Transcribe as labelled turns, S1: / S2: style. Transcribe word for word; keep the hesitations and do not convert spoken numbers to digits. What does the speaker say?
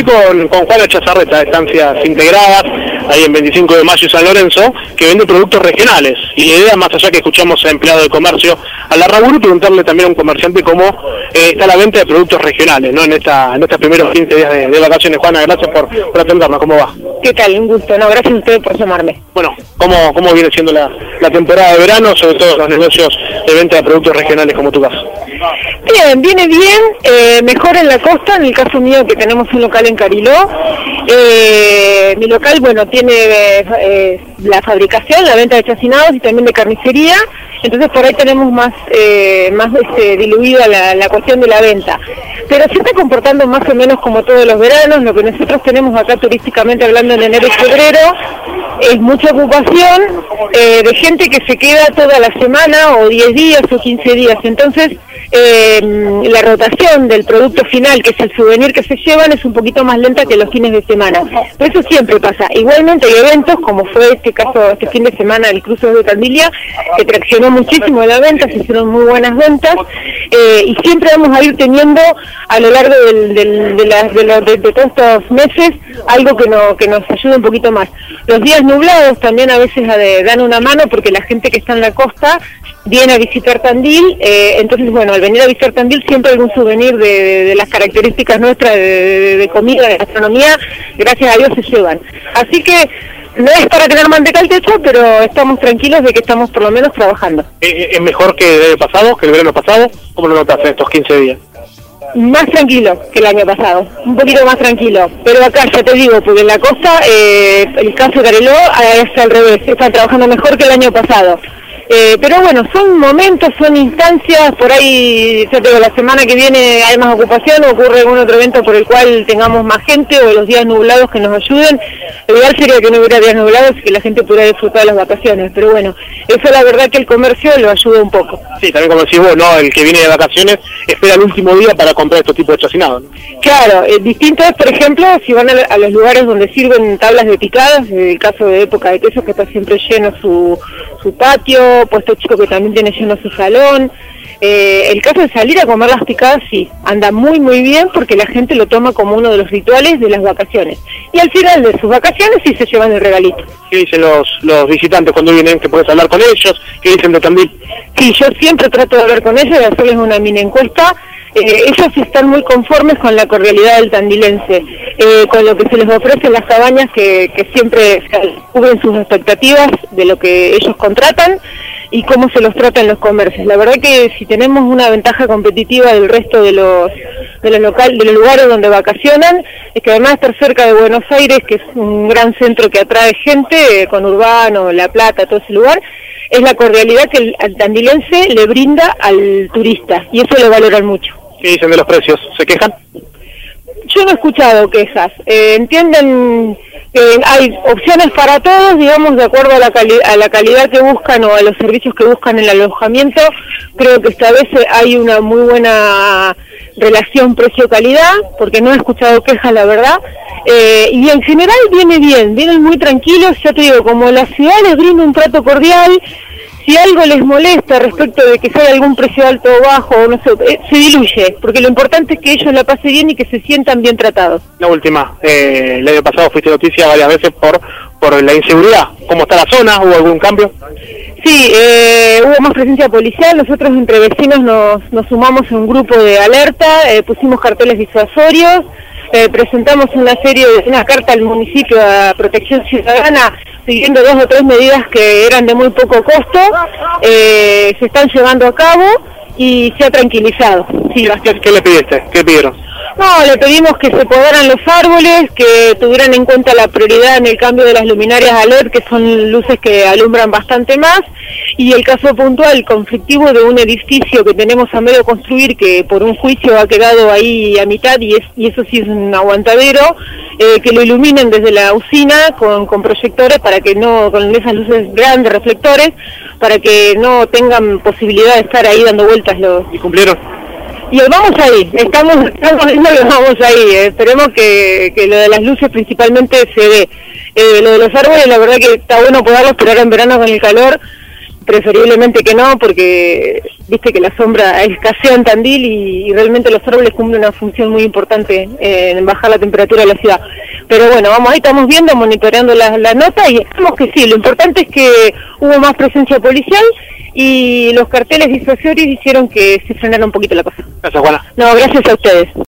S1: con, con Juana Chazarreta, de Estancias Integradas, ahí en veinticinco de mayo y San Lorenzo, que vende productos regionales. Y la idea, más allá que escuchamos a empleado de comercio a la Raburu, preguntarle también a un comerciante cómo eh, está la venta de productos regionales, ¿no? En esta en estos primeros quince días de, de vacaciones. Juana, gracias por, por atendernos. ¿Cómo va?
S2: ¿Qué tal? Un gusto. No, gracias a ustedes por llamarme.
S1: Bueno, ¿cómo, cómo viene siendo la, la temporada de verano, sobre todo los negocios de venta de productos regionales como tu caso?
S2: Bien, viene bien, eh, mejor en la costa, en el caso mío que tenemos un local en Cariló. Eh, mi local, bueno, tiene eh, eh, la fabricación, la venta de chacinados y también de carnicería, entonces por ahí tenemos más eh, más este, diluida la, la cuestión de la venta. Pero se está comportando más o menos como todos los veranos. Lo que nosotros tenemos acá turísticamente hablando en enero y febrero es mucha ocupación eh, de gente que se queda toda la semana o diez días o quince días, entonces eh, la rotación del producto final, que es el souvenir que se llevan, es un poquito más lenta que los fines de semana. Pero eso siempre pasa. Igualmente hay eventos, como fue este caso, este fin de semana, el Cruce de Tandilia, que traccionó muchísimo la venta, se hicieron muy buenas ventas, eh, y siempre vamos a ir teniendo a lo largo del, del, de, la, de, la, de, de todos estos meses algo que, no, que nos ayude un poquito más. Los días nublados también a veces de, dan una mano, porque la gente que está en la costa viene a visitar Tandil, eh, entonces bueno, al venir a visitar Tandil siempre algún souvenir de, de, de las características nuestras de, de, de comida, de gastronomía, gracias a Dios se llevan. Así que no es para tener manteca al techo, pero estamos tranquilos de que estamos por lo menos trabajando.
S1: ¿Es mejor que el año pasado, que el verano pasado? ¿Cómo lo notas en estos quince días?
S2: Más tranquilo que el año pasado, un poquito más tranquilo, pero acá ya te digo, porque en la costa, eh, el caso de Cariló es al revés, están trabajando mejor que el año pasado. Eh, pero bueno, son momentos, son instancias, por ahí, ya te digo, la semana que viene hay más ocupación, o ocurre algún otro evento por el cual tengamos más gente, o los días nublados que nos ayuden. Lo ideal sería que no hubiera días nublados y que la gente pudiera disfrutar de las vacaciones, pero bueno, eso la verdad que el comercio lo ayuda un poco.
S1: Sí, también como decís vos, ¿no? El que viene de vacaciones espera el último día para comprar estos tipos de chacinados, ¿no?
S2: Claro, eh, distinto es, por ejemplo, si van a, a los lugares donde sirven tablas de picadas, en el caso de Época de Quesos, que está siempre lleno su, su patio, Puesto Chico, que también tiene lleno su salón. Eh, el caso de salir a comer las picadas, sí, anda muy muy bien, porque la gente lo toma como uno de los rituales de las vacaciones. Y al final de sus vacaciones sí se llevan el regalito.
S1: ¿Qué dicen los, los visitantes cuando vienen? ¿Que puedes hablar con ellos? ¿Qué dicen de Tandil?
S2: Sí, yo siempre trato de hablar con ellos, de hacerles una mini encuesta. Eh, ellos están muy conformes con la cordialidad del tandilense, eh, con lo que se les ofrece en las cabañas, que, que siempre cubren sus expectativas de lo que ellos contratan y cómo se los trata en los comercios. La verdad que si tenemos una ventaja competitiva del resto de los de los local, de los lugares donde vacacionan, es que además de estar cerca de Buenos Aires, que es un gran centro que atrae gente, eh, con Urbano, La Plata, todo ese lugar, es la cordialidad que el, el tandilense le brinda al turista, y eso lo valoran mucho.
S1: ¿Qué dicen de los precios? ¿Se quejan?
S2: Yo no he escuchado quejas. Eh, entienden que hay opciones para todos, digamos, de acuerdo a la, cali a la calidad que buscan o a los servicios que buscan en el alojamiento. Creo que esta vez hay una muy buena relación precio-calidad, porque no he escuchado quejas, la verdad. Eh, y en general viene bien, vienen muy tranquilos, ya te digo, como la ciudad les brinda un trato cordial. Si algo les molesta respecto de que sea algún precio alto o bajo, no sé, eh, se diluye, porque lo importante es que ellos la pasen bien y que se sientan bien tratados.
S1: La última, eh, el año pasado fuiste noticia varias veces por por la inseguridad. ¿Cómo está la zona? ¿Hubo algún cambio?
S2: Sí, eh, hubo más presencia policial. Nosotros entre vecinos nos, nos sumamos a un grupo de alerta, eh, pusimos carteles disuasorios, eh, presentamos una serie de una carta al municipio a Protección Ciudadana, siguiendo dos o tres medidas que eran de muy poco costo, eh, se están llevando a cabo y se ha tranquilizado. Sí.
S1: ¿Qué, qué le pidiste? ¿Qué pidieron?
S2: No, le pedimos que se podaran los árboles, que tuvieran en cuenta la prioridad en el cambio de las luminarias a L E D, que son luces que alumbran bastante más, y el caso puntual conflictivo de un edificio que tenemos a medio construir, que por un juicio ha quedado ahí a mitad, y, es, y eso sí es un aguantadero, eh, que lo iluminen desde la usina con, con proyectores, para que no, con esas luces grandes, reflectores, para que no tengan posibilidad de estar ahí dando vueltas los...
S1: ¿Y cumplieron?
S2: Y vamos ahí, estamos, estamos viendo que vamos ahí, eh. Esperemos que, que lo de las luces principalmente se dé. Eh, lo de los árboles, la verdad que está bueno poderlos, pero ahora en verano con el calor preferiblemente que no, porque viste que la sombra escasea en Tandil y, y realmente los árboles cumplen una función muy importante eh, en bajar la temperatura de la ciudad. Pero bueno, vamos, ahí estamos viendo, monitoreando la, la nota y esperamos que sí. Lo importante es que hubo más presencia policial y los carteles disuasorios hicieron que se frenara un poquito la cosa.
S1: Gracias, Juana.
S2: No, gracias a ustedes.